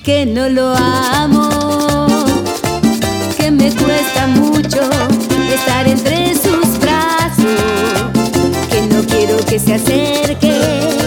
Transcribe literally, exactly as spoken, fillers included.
que no lo amo, que me cuesta mucho estar entre sus brazos, que no quiero que se acerque